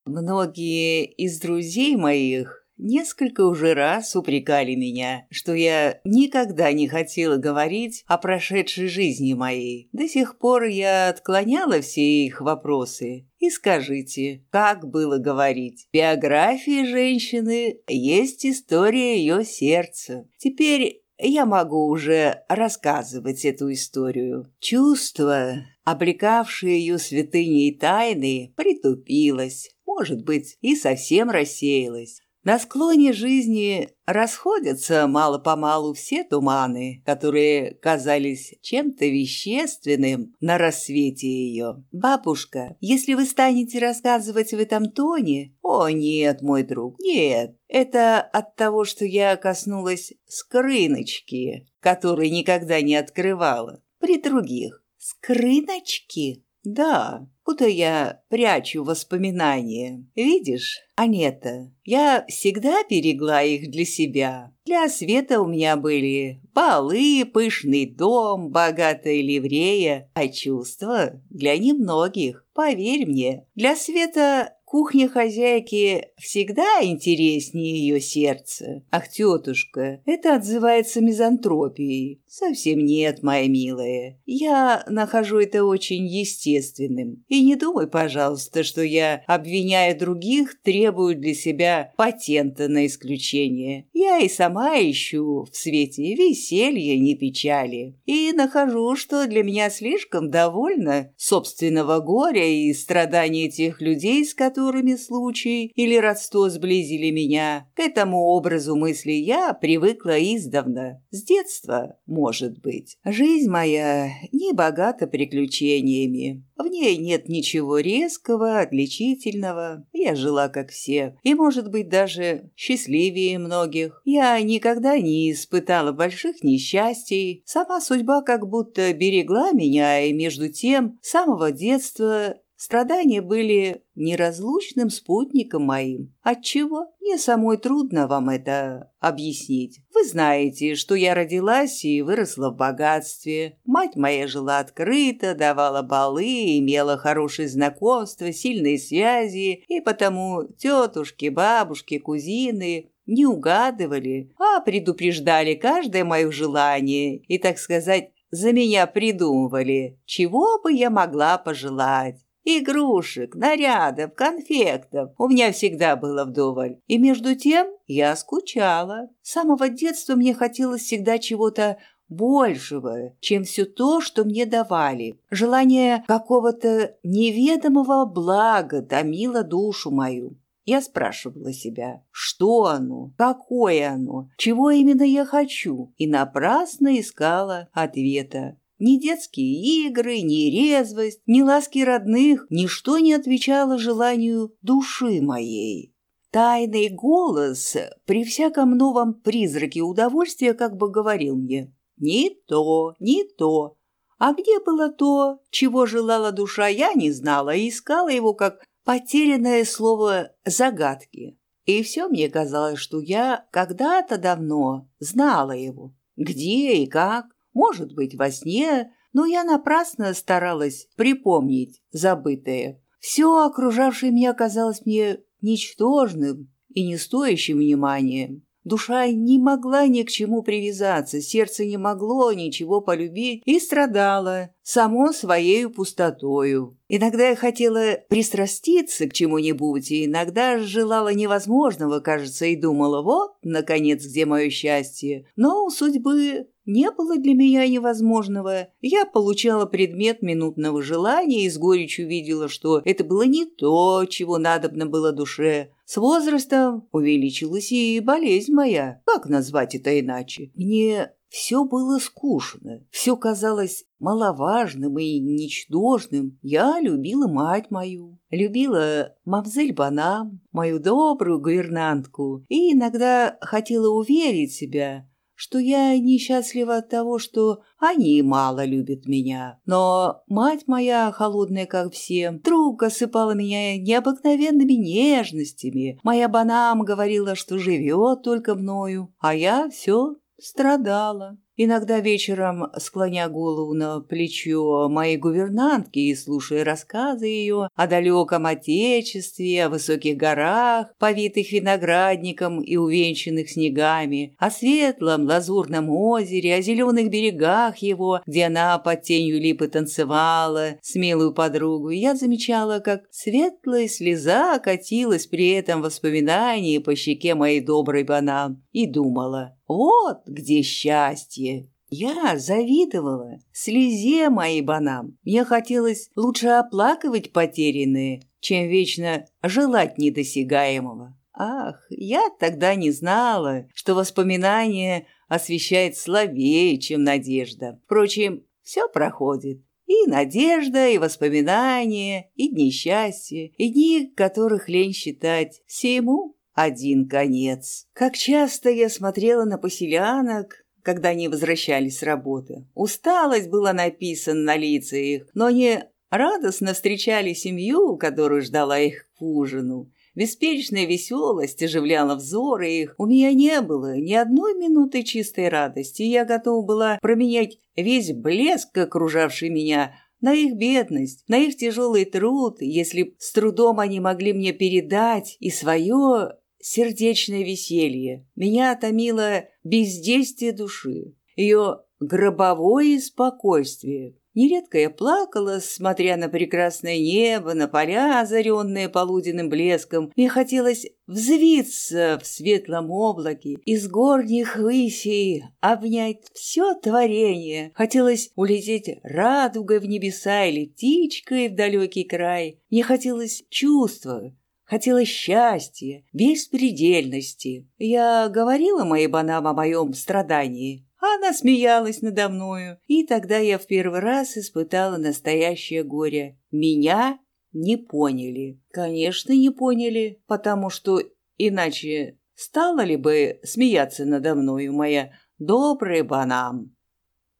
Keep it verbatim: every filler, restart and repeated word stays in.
Многие из друзей моих несколько уже раз упрекали меня, что я никогда не хотела говорить о прошедшей жизни моей. До сих пор я отклоняла все их вопросы. И скажите, как было говорить? В биографии женщины есть история ее сердца. Теперь я могу уже рассказывать эту историю. Чувство, облекавшее ее святыней тайны, притупилось, может быть, и совсем рассеялось. На склоне жизни расходятся мало-помалу все туманы, которые казались чем-то вещественным на рассвете ее. Бабушка, если вы станете рассказывать в этом тоне... О, нет, мой друг, нет. Это от того, что я коснулась скрыночки, которой никогда не открывала. При других. Скрыночки? Да, куда я прячу воспоминания. Видишь, Анетта, я всегда берегла их для себя. Для Света у меня были балы, пышный дом, богатая ливрея, а чувства для немногих. Поверь мне, для Света кухня хозяйки всегда интереснее ее сердца. Ах, тетушка, это отзывается мизантропией. Совсем нет, моя милая. Я нахожу это очень естественным. И не думай, пожалуйста, что я, обвиняя других, требую для себя патента на исключение. Я и сама ищу в свете веселья, не печали. И нахожу, что для меня слишком довольно собственного горя и страданий тех людей, с которыми случай или родство сблизили меня. К этому образу мысли я привыкла издавна, с детства, может быть. Жизнь моя не богата приключениями. В ней нет ничего резкого, отличительного. Я жила как все, и, может быть, даже счастливее многих. Я никогда не испытала больших несчастий. Сама судьба как будто берегла меня, и между тем, с самого детства страдания были неразлучным спутником моим. Отчего? Мне самой трудно вам это объяснить. Вы знаете, что я родилась и выросла в богатстве. Мать моя жила открыто, давала балы, имела хорошие знакомства, сильные связи, и потому тетушки, бабушки, кузины не угадывали, а предупреждали каждое мое желание и, так сказать, за меня придумывали, чего бы я могла пожелать. Игрушек, нарядов, конфектов у меня всегда было вдоволь. И между тем я скучала. С самого детства мне хотелось всегда чего-то большего, чем все то, что мне давали. Желание какого-то неведомого блага томило душу мою. Я спрашивала себя, что оно, какое оно, чего именно я хочу, и напрасно искала ответа. Ни детские игры, ни резвость, ни ласки родных, ничто не отвечало желанию души моей. Тайный голос при всяком новом призраке удовольствия как бы говорил мне: «Не то, не то». А где было то, чего желала душа, я не знала, и искала его как потерянное слово загадки. И все мне казалось, что я когда-то давно знала его. Где и как? Может быть, во сне, но я напрасно старалась припомнить забытое. Все окружавшее меня казалось мне ничтожным и не стоящим внимания. Душа не могла ни к чему привязаться, сердце не могло ничего полюбить и страдало само своею пустотою. Иногда я хотела пристраститься к чему-нибудь, и иногда желала невозможного, кажется, и думала: вот, наконец, где мое счастье. Но у судьбы не было для меня невозможного. Я получала предмет минутного желания и с горечью видела, что это было не то, чего надобно было душе. С возрастом увеличилась и болезнь моя. Как назвать это иначе? Мне все было скучно, все казалось маловажным и ничтожным. Я любила мать мою, любила мамзель Банам, мою добрую гувернантку, и иногда хотела уверить себя, что я несчастлива от того, что они мало любят меня. Но мать моя, холодная как все, вдруг осыпала меня необыкновенными нежностями. Моя Банам говорила, что живет только мною, а я все страдала. Иногда вечером, склоня голову на плечо моей гувернантки и слушая рассказы ее о далеком отечестве, о высоких горах, повитых виноградником и увенчанных снегами, о светлом лазурном озере, о зеленых берегах его, где она под тенью липы танцевала с милую подругу, я замечала, как светлая слеза катилась при этом воспоминании по щеке моей доброй банан, и думала: вот где счастье. Я завидовала слезе моей банан. Мне хотелось лучше оплакивать потерянное, чем вечно желать недосягаемого. Ах, я тогда не знала, что воспоминание освещает слабее, чем надежда. Впрочем, все проходит. И надежда, и воспоминания, и дни счастья, и дни, которых лень считать. Всему один конец. Как часто я смотрела на поселянок, когда они возвращались с работы. Усталость была написана на лицах их, но они радостно встречали семью, которая ждала их к ужину. Беспечная веселость оживляла взоры их. У меня не было ни одной минуты чистой радости, и я готова была променять весь блеск, окружавший меня, на их бедность, на их тяжелый труд, если б с трудом они могли мне передать и свое сердечное веселье. Меня томило бездействие души, ее гробовое спокойствие. Нередко я плакала, смотря на прекрасное небо, на поля, озаренные полуденным блеском. Мне хотелось взвиться в светлом облаке, из горних высей обнять все творение. Хотелось улететь радугой в небеса или птичкой в далекий край. Мне хотелось чувства, хотелось счастья, беспредельности. Я говорила моей банам о моем страдании. Она смеялась надо мною, и тогда я в первый раз испытала настоящее горе. Меня не поняли. Конечно, не поняли, потому что иначе стала ли бы смеяться надо мною моя добрая банам?